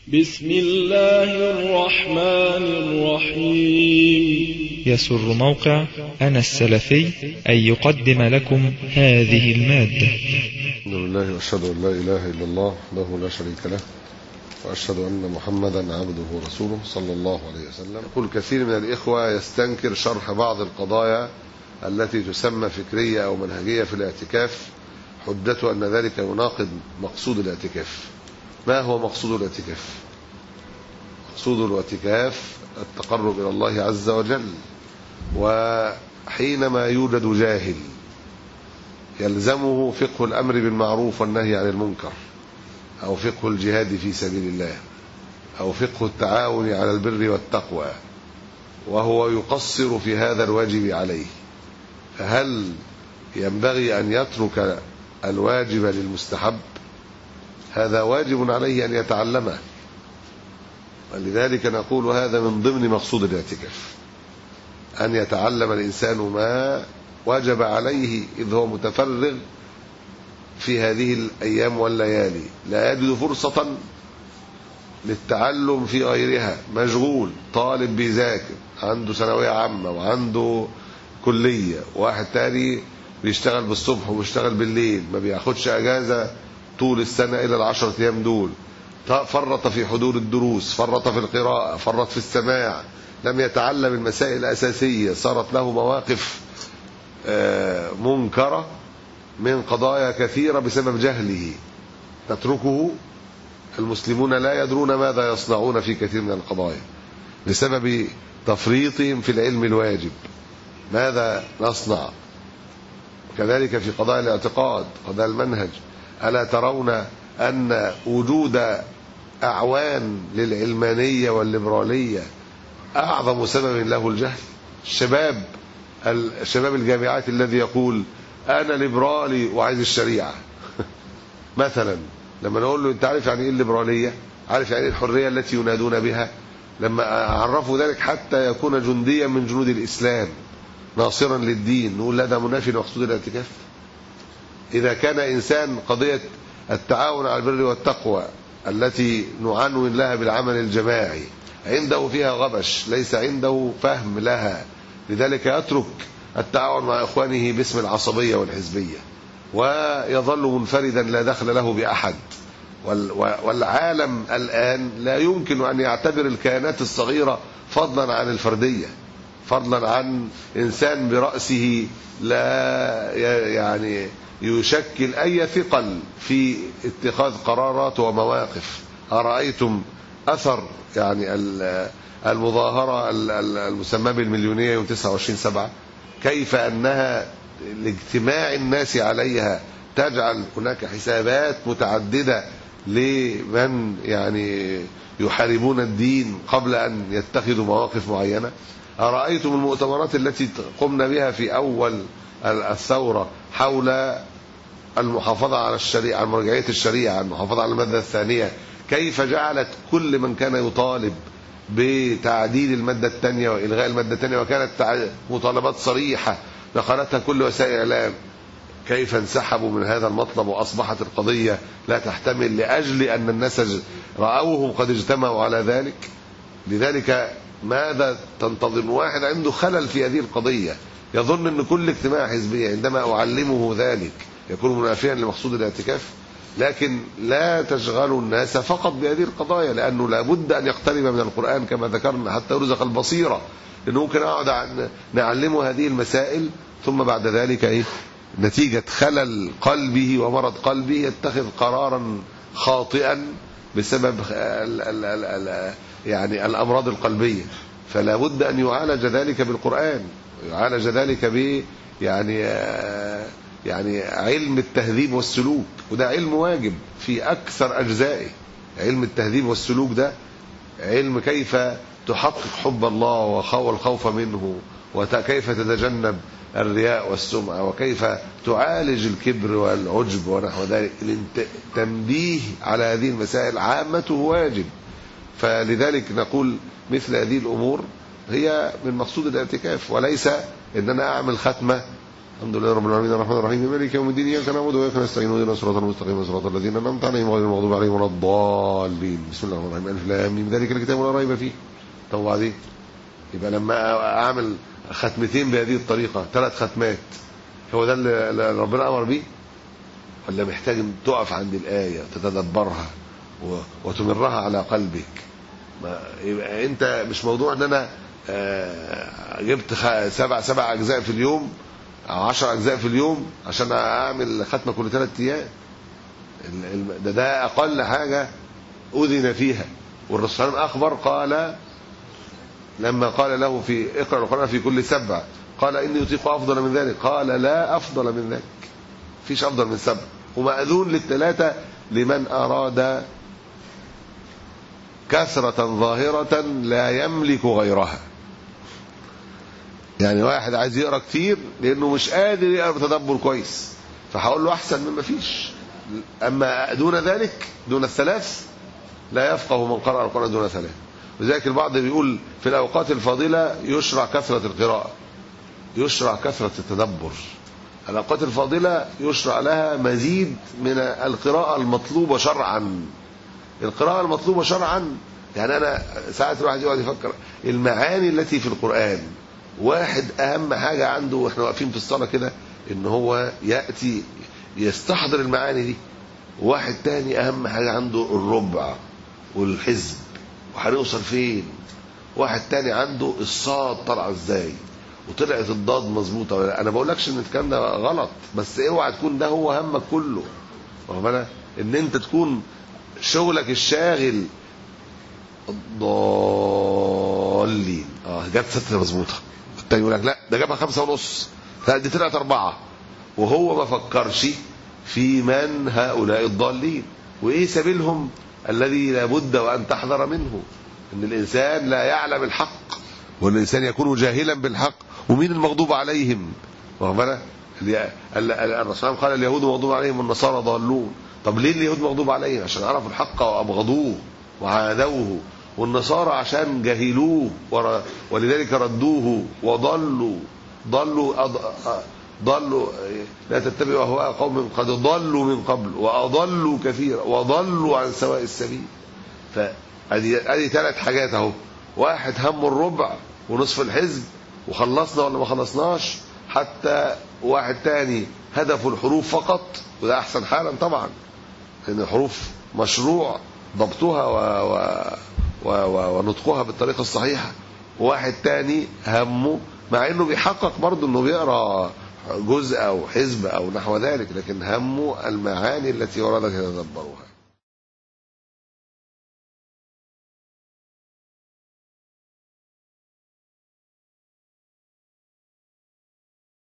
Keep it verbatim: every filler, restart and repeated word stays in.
بسم الله الرحمن الرحيم. يسر موقع أنا السلفي أن يقدم لكم هذه المادة. الحمد لله وأشهد أن لا إله إلا الله وحده لا شريك له، وأشهد أن محمدا عبده ورسوله صلى الله عليه وسلم. يقول كثير من الإخوة يستنكر شرح بعض القضايا التي تسمى فكرية أو منهجية في الاعتكاف، حجته أن ذلك يناقض مقصود الاعتكاف. ما هو مقصود الاعتكاف؟ مقصود الاعتكاف التقرب إلى الله عز وجل، وحينما يوجد جاهل يلزمه فقه الأمر بالمعروف والنهي عن المنكر، أو فقه الجهاد في سبيل الله، أو فقه التعاون على البر والتقوى، وهو يقصر في هذا الواجب عليه، فهل ينبغي أن يترك الواجب للمستحب؟ هذا واجب عليه أن يتعلمه، ولذلك نقول هذا من ضمن مقصود الاعتكاف، أن يتعلم الإنسان ما وجب عليه إذ هو متفرغ في هذه الأيام والليالي، لا يجد فرصة للتعلم في غيرها، مشغول، طالب بيذاكر، عنده ثانوية عامة وعنده كلية، واحد تاني بيشتغل بالصبح وبيشتغل بالليل، ما بياخدش أجازة طول السنة إلى العشرة أيام دول، فرط في حضور الدروس، فرط في القراءة، فرط في السماع، لم يتعلم المسائل الأساسية، صارت له مواقف منكرة من قضايا كثيرة بسبب جهله، تتركه. المسلمون لا يدرون ماذا يصنعون في كثير من القضايا بسبب تفريطهم في العلم الواجب. ماذا نصنع؟ كذلك في قضايا الاعتقاد، قضايا المنهج. ألا ترون أن وجود أعوان للعلمانية والليبرالية أعظم سبب له الجهل؟ الشباب الشباب الجامعات الذي يقول أنا ليبرالي وعايز الشريعة مثلا، لما نقول له أنت عارف يعني إيه الليبرالية؟ عارف يعني إيه الحرية التي ينادون بها؟ لما عرفوا ذلك حتى يكون جنديا من جنود الإسلام ناصرا للدين، نقول لا، ده منافي لمقصود الاعتكاف. إذا كان إنسان قضية التعاون على البر والتقوى التي نعنون لها بالعمل الجماعي عنده فيها غبش، ليس عنده فهم لها، لذلك يترك التعاون مع إخوانه باسم العصبية والحزبية، ويظل منفردا لا دخل له بأحد. والعالم الآن لا يمكن أن يعتبر الكيانات الصغيرة فضلا عن الفردية، فضلا عن إنسان برأسه لا يعني يشكل أي ثقل في اتخاذ قرارات ومواقف. أرأيتم أثر يعني المظاهرة المسمى بالمليونية يوم تسعة وعشرين سبعة، كيف أنها لاجتماع الناس عليها تجعل هناك حسابات متعددة لمن يعني يحاربون الدين قبل أن يتخذوا مواقف معينة؟ أرأيتم المؤتمرات التي قمنا بها في أول الثورة حول المحافظة على الشريعة، على مرجعية الشريعة، المحافظة على المادة الثانية، كيف جعلت كل من كان يطالب بتعديل المادة الثانية وإلغاء المادة الثانية، وكانت مطالبات صريحة نقلتها كل وسائل الإعلام، كيف انسحبوا من هذا المطلب وأصبحت القضية لا تحتمل لأجل أن الناس رأوهم قد اجتمعوا على ذلك. لذلك ماذا تنتظر؟ واحد عنده خلل في هذه القضية يظن أن كل اجتماع حزبي عندما أعلمه ذلك يكون منافيا لمقصود الاعتكاف. لكن لا تشغلوا الناس فقط بهذه القضايا، لأنه لابد أن يقترب من القرآن كما ذكرنا حتى يرزق البصيرة، لأنه ممكن أقعد نعلمه هذه المسائل ثم بعد ذلك إيه؟ نتيجة خلل قلبه ومرض قلبه يتخذ قرارا خاطئا بسبب ال ال ال ال يعني الأمراض القلبية. فلا بد أن يعالج ذلك بالقرآن، يعالج ذلك ب يعني يعني علم التهذيب والسلوك، وده علم واجب في أكثر أجزائه. علم التهذيب والسلوك ده علم كيف تحقق حب الله والخوف منه، وكيف تتجنب الرياء والسمعة، وكيف تعالج الكبر والعجب ونحو ذلك. التنبيه على هذه المسائل عامته واجب. فلذلك نقول مثل هذه الأمور هي من مقصود الاعتكاف، وليس ان انا اعمل ختمة الحمد لله رب العالمين الرحمن الرحيم مالك يوم الدين اياك نعبد واياك نستعين اهدنا الصراط المستقيم صراط الذين انعمت عليهم غير المغضوب عليهم ولا الضالين. بسم الله الرحمن الرحيم. الف لام ميم ذلك الكتاب لا ريب فيه. طب وبعدين يبقى لما اعمل ختمتين بهذه الطريقه ثلاث ختمات هو ده اللي ربنا امر بيه، ولا محتاج ان تقف عند الايه تتدبرها وتمرها على قلبك؟ ما يبقى انت مش موضوع ان انا جبت سبع سبع اجزاء في اليوم او عشر اجزاء في اليوم عشان اعمل ختمه كل ثلاث ايام. ده ده اقل حاجه اذن فيها. والرسول صلى الله عليه وسلم اخبر قال لما قال له في اقرا القران في كل سبع قال اني يطيق افضل من ذلك، قال لا افضل من ذلك، فيش افضل من سبع، ومأذون للثلاثه لمن اراد كثرة ظاهرة لا يملك غيرها. يعني واحد عايز يقرأ كتير لأنه مش قادر يقرأ بتدبر كويس، فهقول له أحسن مما فيش. أما دون ذلك دون الثلاث لا يفقه من قرأ القرآن دون ثلاث. وذلك البعض بيقول في الأوقات الفاضلة يشرع كثرة القراءة، يشرع كثرة التدبر. الأوقات الفاضلة يشرع لها مزيد من القراءة المطلوبة شرعا. القراءة المطلوبة شرعا يعني أنا ساعات الواحد يقعد يفكر المعاني التي في القرآن. واحد أهم حاجة عنده وإحنا واقفين في الصلاة كده إن هو يأتي يستحضر المعاني دي. واحد تاني أهم حاجة عنده الربع والحزب وهنوصل فين. واحد تاني عنده الصاد طلع ازاي وطلعت الضاد مظبوطة ولا لا. أنا بقولكش إن الكلام ده غلط، بس اوعى تكون ده هو همك كله. واخد بالك إن أنت تكون شغلك الشاغل الضالين اه جت ستة مظبوطه، التاني يقول لك لا ده جابها خمسة ونص، لا دي طلعت أربعة، وهو ما فكرش في من هؤلاء الضالين وايه سبيلهم الذي لابد وان تحذر منه. ان الانسان لا يعلم الحق، وان الانسان يكون جاهلا بالحق ومين المغضوب عليهم. واخد بالك الرسول قال اليهود مغضوب عليهم والنصارى ضالون. طب ليه اليهود مغضوب عليهم؟ عشان عرفوا الحق وابغضوه وعادوه، والنصارى عشان جهلوه ولذلك ردوه وضلوا ضلوا أض... ضلوا لا تتبعوا اهواء قوم قد ضلوا من قبل واضلوا كثيرا وضلوا عن سواء السبيل. فادي ادي ثلاث حاجات اهو. واحد هم الربع ونصف الحزب وخلصنا ولا ما خلصناش. حتى واحد تاني هدفه الحروف فقط، وده احسن حالا طبعا لان الحروف مشروع ضبطها و... و... و... ونطقها بالطريقه الصحيحه. وواحد تاني همه مع انه بيحقق برضه انه بيقرا جزء او حزب او نحو ذلك، لكن همه المعاني التي وردت يتدبرها.